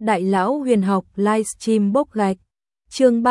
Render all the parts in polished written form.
Đại lão huyền học livestream bốc gạch. Chương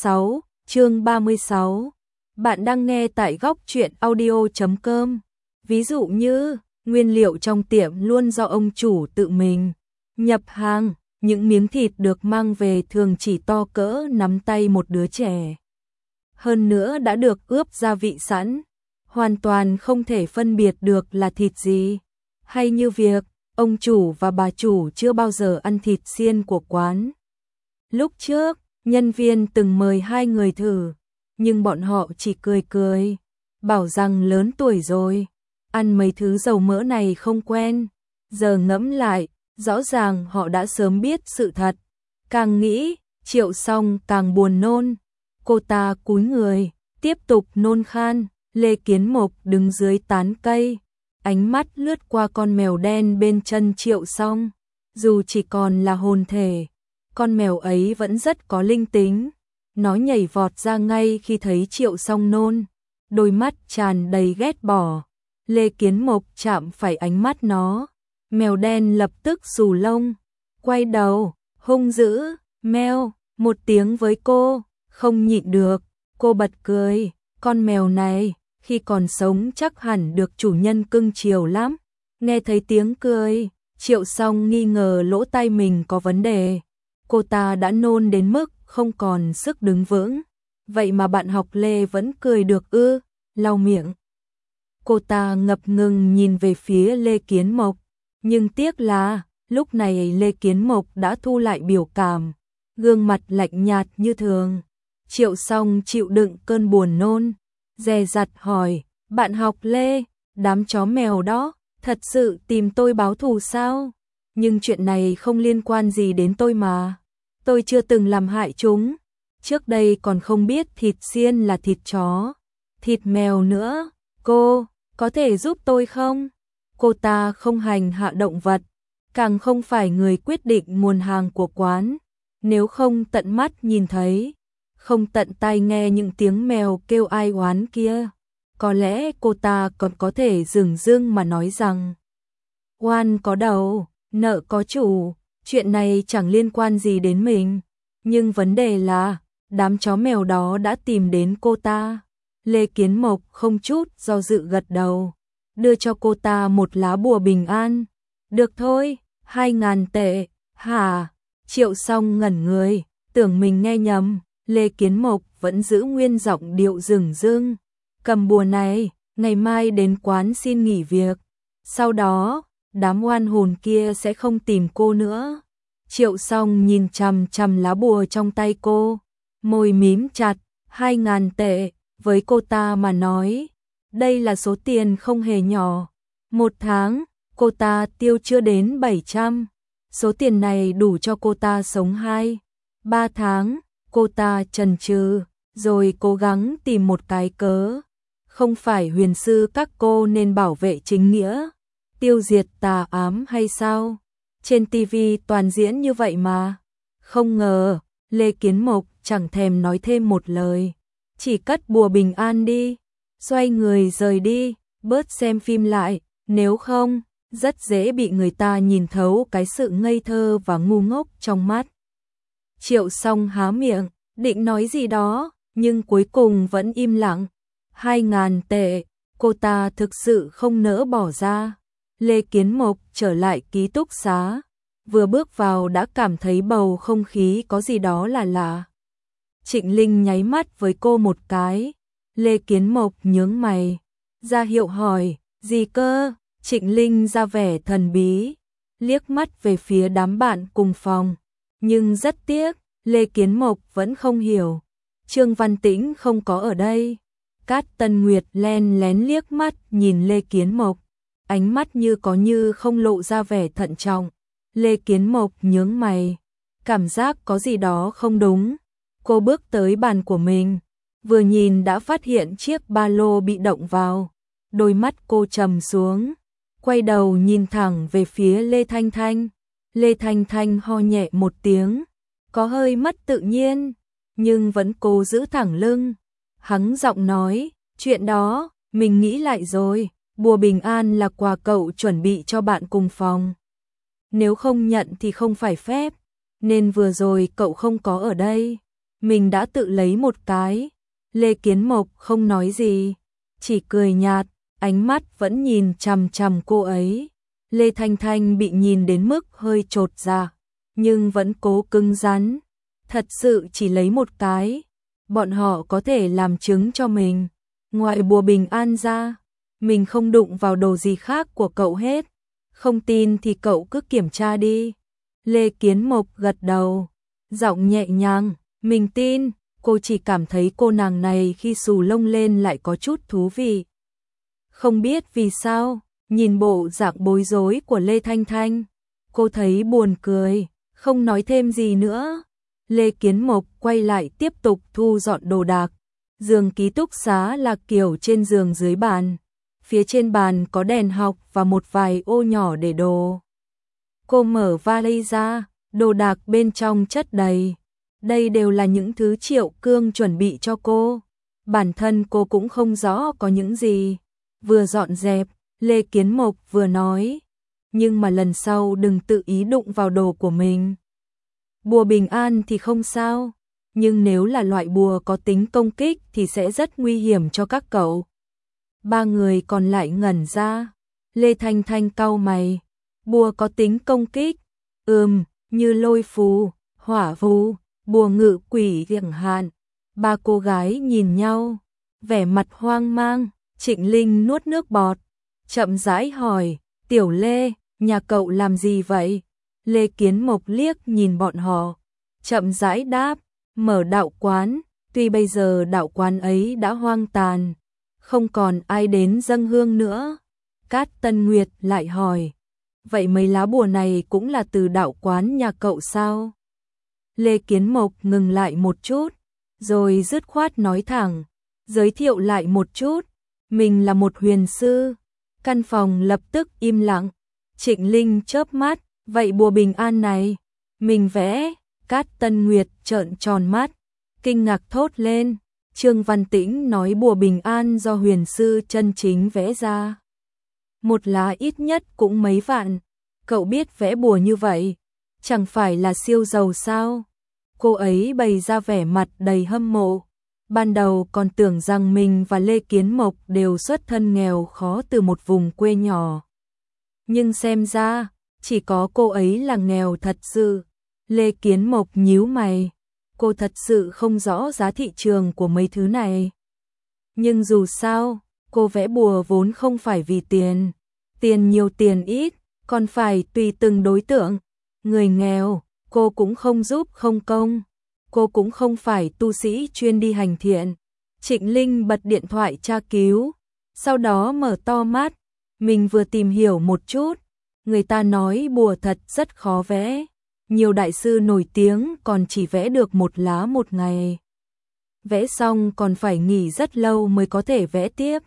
36. Bạn đang nghe tại góc truyện audio.com. Ví dụ như, nguyên liệu trong tiệm luôn do ông chủ tự mình nhập hàng, những miếng thịt được mang về thường chỉ to cỡ nắm tay một đứa trẻ. Hơn nữa đã được ướp gia vị sẵn, hoàn toàn không thể phân biệt được là thịt gì. Hay như việc, ông chủ và bà chủ chưa bao giờ ăn thịt xiên của quán. Lúc trước, nhân viên từng mời hai người thử, nhưng bọn họ chỉ cười, bảo rằng lớn tuổi rồi, ăn mấy thứ dầu mỡ này không quen. Giờ ngẫm lại, rõ ràng họ đã sớm biết sự thật. Càng nghĩ, Triệu Song càng buồn nôn. Cô ta cúi người, tiếp tục nôn khan. Lê Kiến Mộc đứng dưới tán cây, ánh mắt lướt qua con mèo đen bên chân Triệu Song. Dù chỉ còn là hồn thể, con mèo ấy vẫn rất có linh tính. Nó nhảy vọt ra ngay khi thấy Triệu Song nôn, đôi mắt tràn đầy ghét bỏ. Lê Kiến Mộc chạm phải ánh mắt nó, mèo đen lập tức xù lông, quay đầu, hung dữ, meo, một tiếng với cô. Không nhịn được, cô bật cười. Con mèo này, khi còn sống chắc hẳn được chủ nhân cưng chiều lắm. Nghe thấy tiếng cười, Triệu Song nghi ngờ lỗ tai mình có vấn đề. Cô ta đã nôn đến mức không còn sức đứng vững. Vậy mà bạn học Lê vẫn cười được ư? Lau miệng. Cô ta ngập ngừng nhìn về phía Lê Kiến Mộc. Nhưng tiếc là, lúc này Lê Kiến Mộc đã thu lại biểu cảm, gương mặt lạnh nhạt như thường. Triệu Song chịu đựng cơn buồn nôn, dè dặt hỏi, bạn học Lê, đám chó mèo đó, thật sự tìm tôi báo thù sao? Nhưng chuyện này không liên quan gì đến tôi mà. Tôi chưa từng làm hại chúng. Trước đây còn không biết thịt xiên là thịt chó, thịt mèo nữa. Cô, có thể giúp tôi không? Cô ta không hành hạ động vật, càng không phải người quyết định nguồn hàng của quán. Nếu không tận mắt nhìn thấy, không tận tai nghe những tiếng mèo kêu ai oán kia, có lẽ cô ta còn có thể dửng dưng mà nói rằng oan có đầu, nợ có chủ, chuyện này chẳng liên quan gì đến mình. Nhưng vấn đề là, đám chó mèo đó đã tìm đến cô ta. Lê Kiến Mộc không chút do dự gật đầu, đưa cho cô ta một lá bùa bình an. Được thôi, 2.000 tệ, hả? Triệu Song ngẩn người, tưởng mình nghe nhầm. Lê Kiến Mộc vẫn giữ nguyên giọng điệu dửng dưng. Cầm bùa này, ngày mai đến quán xin nghỉ việc. Sau đó, đám oan hồn kia sẽ không tìm cô nữa. Triệu Song nhìn chằm chằm lá bùa trong tay cô, môi mím chặt. 2.000 tệ, với cô ta mà nói, đây là số tiền không hề nhỏ. Một tháng, cô ta tiêu chưa đến 700. Số tiền này đủ cho cô ta sống 2-3 tháng. Cô ta chần chừ, rồi cố gắng tìm một cái cớ. Không phải huyền sư các cô nên bảo vệ chính nghĩa, tiêu diệt tà ám hay sao? Trên TV toàn diễn như vậy mà. Không ngờ, Lê Kiến Mộc chẳng thèm nói thêm một lời, chỉ cất bùa bình an đi, xoay người rời đi, bớt xem phim lại, nếu không, rất dễ bị người ta nhìn thấu cái sự ngây thơ và ngu ngốc trong mắt. Triệu Song há miệng, định nói gì đó, nhưng cuối cùng vẫn im lặng. 2.000 tệ, cô ta thực sự không nỡ bỏ ra. Lê Kiến Mộc trở lại ký túc xá, vừa bước vào đã cảm thấy bầu không khí có gì đó là lạ. Trịnh Linh nháy mắt với cô một cái. Lê Kiến Mộc nhướng mày, ra hiệu hỏi, gì cơ? Trịnh Linh ra vẻ thần bí, liếc mắt về phía đám bạn cùng phòng. Nhưng rất tiếc, Lê Kiến Mộc vẫn không hiểu. Trương Văn Tĩnh không có ở đây. Cát Tân Nguyệt len lén liếc mắt nhìn Lê Kiến Mộc, ánh mắt như có như không lộ ra vẻ thận trọng. Lê Kiến Mộc nhướng mày, cảm giác có gì đó không đúng. Cô bước tới bàn của mình, vừa nhìn đã phát hiện chiếc ba lô bị động vào. Đôi mắt cô trầm xuống, quay đầu nhìn thẳng về phía Lê Thanh Thanh. Lê Thanh Thanh ho nhẹ một tiếng, có hơi mất tự nhiên, nhưng vẫn cố giữ thẳng lưng. Hắng giọng nói, chuyện đó, mình nghĩ lại rồi, bùa bình an là quà cậu chuẩn bị cho bạn cùng phòng. Nếu không nhận thì không phải phép. nên vừa rồi cậu không có ở đây. Mình đã tự lấy một cái. Lê Kiến Mộc không nói gì, chỉ cười nhạt, ánh mắt vẫn nhìn chằm chằm cô ấy. Lê Thanh Thanh bị nhìn đến mức hơi chột dạ, nhưng vẫn cố cứng rắn. Thật sự chỉ lấy một cái. Bọn họ có thể làm chứng cho mình. Ngoại bùa bình an ra, mình không đụng vào đồ gì khác của cậu hết. Không tin thì cậu cứ kiểm tra đi. Lê Kiến Mộc gật đầu, giọng nhẹ nhàng, mình tin. Cô chỉ cảm thấy cô nàng này khi xù lông lên lại có chút thú vị. Không biết vì sao, nhìn bộ dạng bối rối của Lê Thanh Thanh, cô thấy buồn cười, không nói thêm gì nữa. Lê Kiến Mộc quay lại tiếp tục thu dọn đồ đạc. Giường ký túc xá là kiểu trên giường dưới bàn. Phía trên bàn có đèn học và một vài ô nhỏ để đồ. Cô mở vali ra, đồ đạc bên trong chất đầy. Đây đều là những thứ Triệu Cương chuẩn bị cho cô. Bản thân cô cũng không rõ có những gì. Vừa dọn dẹp, Lê Kiến Mộc vừa nói. Nhưng mà lần sau đừng tự ý đụng vào đồ của mình. Bùa bình an thì không sao. Nhưng nếu là loại bùa có tính công kích thì sẽ rất nguy hiểm cho các cậu. Ba người còn lại ngẩn ra. Lê Thanh Thanh cau mày. Bùa có tính công kích. Như lôi phù, hỏa phù, bùa ngự quỷ chẳng hạn. Ba cô gái nhìn nhau, vẻ mặt hoang mang. Trịnh Linh nuốt nước bọt, chậm rãi hỏi, Tiểu Lê, nhà cậu làm gì vậy? Lê Kiến Mộc liếc nhìn bọn họ, chậm rãi đáp, mở đạo quán. Tuy bây giờ đạo quán ấy đã hoang tàn, không còn ai đến dâng hương nữa. Cát Tân Nguyệt lại hỏi, vậy mấy lá bùa này cũng là từ đạo quán nhà cậu sao? Lê Kiến Mộc ngừng lại một chút, rồi dứt khoát nói thẳng, giới thiệu lại một chút, mình là một huyền sư. Căn phòng lập tức im lặng. Trịnh Linh chớp mắt, vậy bùa bình an này, mình vẽ. Cát Tân Nguyệt trợn tròn mắt, kinh ngạc thốt lên. Trương Văn Tĩnh nói bùa bình an do huyền sư chân chính vẽ ra. Một lá ít nhất cũng mấy vạn. Cậu biết vẽ bùa như vậy, chẳng phải là siêu giàu sao? Cô ấy bày ra vẻ mặt đầy hâm mộ. Ban đầu còn tưởng rằng mình và Lê Kiến Mộc đều xuất thân nghèo khó từ một vùng quê nhỏ. Nhưng xem ra, chỉ có cô ấy là nghèo thật sự. Lê Kiến Mộc nhíu mày. Cô thật sự không rõ giá thị trường của mấy thứ này. Nhưng dù sao, cô vẽ bùa vốn không phải vì tiền. Tiền nhiều tiền ít, còn phải tùy từng đối tượng. Người nghèo, cô cũng không giúp không công. Cô cũng không phải tu sĩ chuyên đi hành thiện. Trịnh Linh bật điện thoại tra cứu, sau đó mở to mắt. Mình vừa tìm hiểu một chút, người ta nói bùa thật rất khó vẽ. Nhiều đại sư nổi tiếng còn chỉ vẽ được một lá một ngày. Vẽ xong còn phải nghỉ rất lâu mới có thể vẽ tiếp.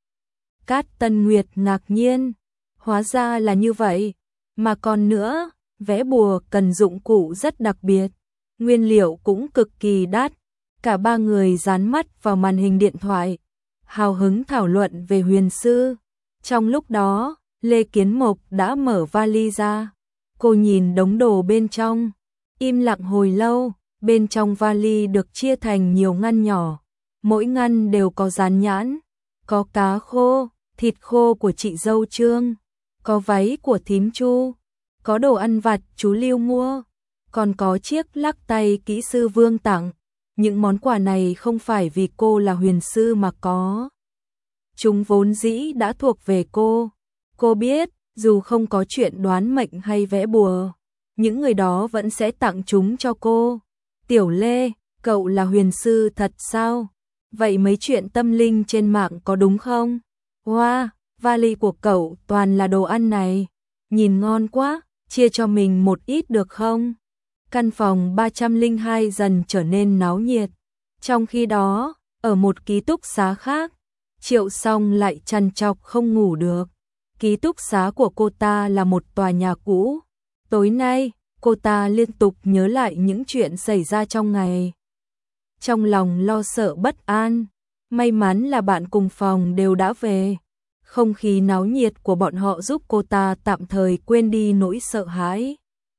Cát Tân Nguyệt ngạc nhiên, hóa ra là như vậy. Mà còn nữa, vẽ bùa cần dụng cụ rất đặc biệt. Nguyên liệu cũng cực kỳ đắt. Cả ba người dán mắt vào màn hình điện thoại, hào hứng thảo luận về huyền sư. Trong lúc đó, Lê Kiến Mộc đã mở vali ra. Cô nhìn đống đồ bên trong, im lặng hồi lâu. Bên trong vali được chia thành nhiều ngăn nhỏ. Mỗi ngăn đều có dán nhãn. Có cá khô, thịt khô của chị dâu Trương. Có váy của thím Chu. Có đồ ăn vặt chú Lưu mua. Còn có chiếc lắc tay kỹ sư Vương tặng. Những món quà này không phải vì cô là huyền sư mà có. Chúng vốn dĩ đã thuộc về cô. Cô biết, dù không có chuyện đoán mệnh hay vẽ bùa, những người đó vẫn sẽ tặng chúng cho cô. Tiểu Lê, cậu là huyền sư thật sao? Vậy mấy chuyện tâm linh trên mạng có đúng không? Wow, vali của cậu toàn là đồ ăn này. Nhìn ngon quá, chia cho mình một ít được không? Căn phòng 302 dần trở nên náo nhiệt. Trong khi đó, ở một ký túc xá khác, Triệu Song lại trằn trọc không ngủ được. Ký túc xá của cô ta là một tòa nhà cũ. Tối nay, cô ta liên tục nhớ lại những chuyện xảy ra trong ngày. Trong lòng lo sợ bất an. May mắn là bạn cùng phòng đều đã về. Không khí náo nhiệt của bọn họ giúp cô ta tạm thời quên đi nỗi sợ hãi.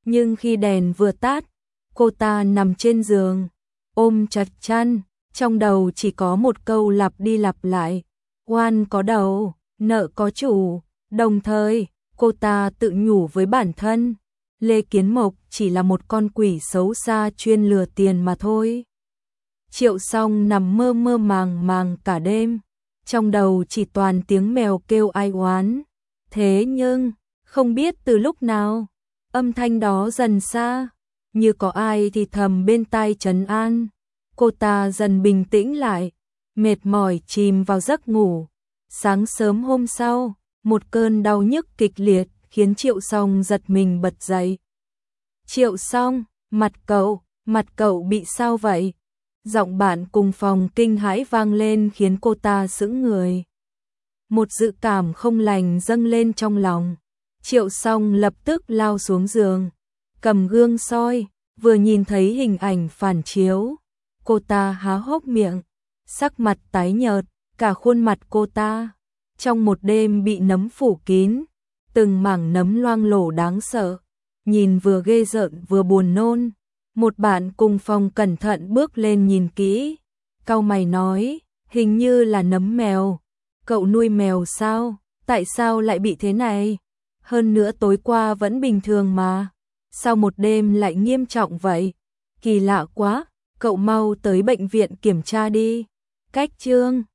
Nhưng khi đèn vừa tắt, cô ta nằm trên giường, ôm chặt chăn, trong đầu chỉ có một câu lặp đi lặp lại, oan có đầu, nợ có chủ. Đồng thời, cô ta tự nhủ với bản thân, Lê Kiến Mộc chỉ là một con quỷ xấu xa chuyên lừa tiền mà thôi. Triệu Song nằm mơ mơ màng màng cả đêm, trong đầu chỉ toàn tiếng mèo kêu ai oán. Thế nhưng, không biết từ lúc nào, âm thanh đó dần xa, như có ai thì thầm bên tai trấn an. Cô ta dần bình tĩnh lại, mệt mỏi chìm vào giấc ngủ. Sáng sớm hôm sau, một cơn đau nhức kịch liệt khiến Triệu Song giật mình bật dậy. Triệu Song, mặt cậu bị sao vậy? Giọng bạn cùng phòng kinh hãi vang lên khiến cô ta sững người. Một dự cảm không lành dâng lên trong lòng. Triệu Song lập tức lao xuống giường, cầm gương soi, vừa nhìn thấy hình ảnh phản chiếu. Cô ta há hốc miệng, sắc mặt tái nhợt, cả khuôn mặt cô ta trong một đêm bị nấm phủ kín, từng mảng nấm loang lổ đáng sợ, nhìn vừa ghê rợn vừa buồn nôn. Một bạn cùng phòng cẩn thận bước lên nhìn kỹ, cau mày nói, hình như là nấm mèo. Cậu nuôi mèo sao? Tại sao lại bị thế này? Hơn nữa tối qua vẫn bình thường mà. Sao một đêm lại nghiêm trọng vậy? Kỳ lạ quá, cậu mau tới bệnh viện kiểm tra đi. Cách chương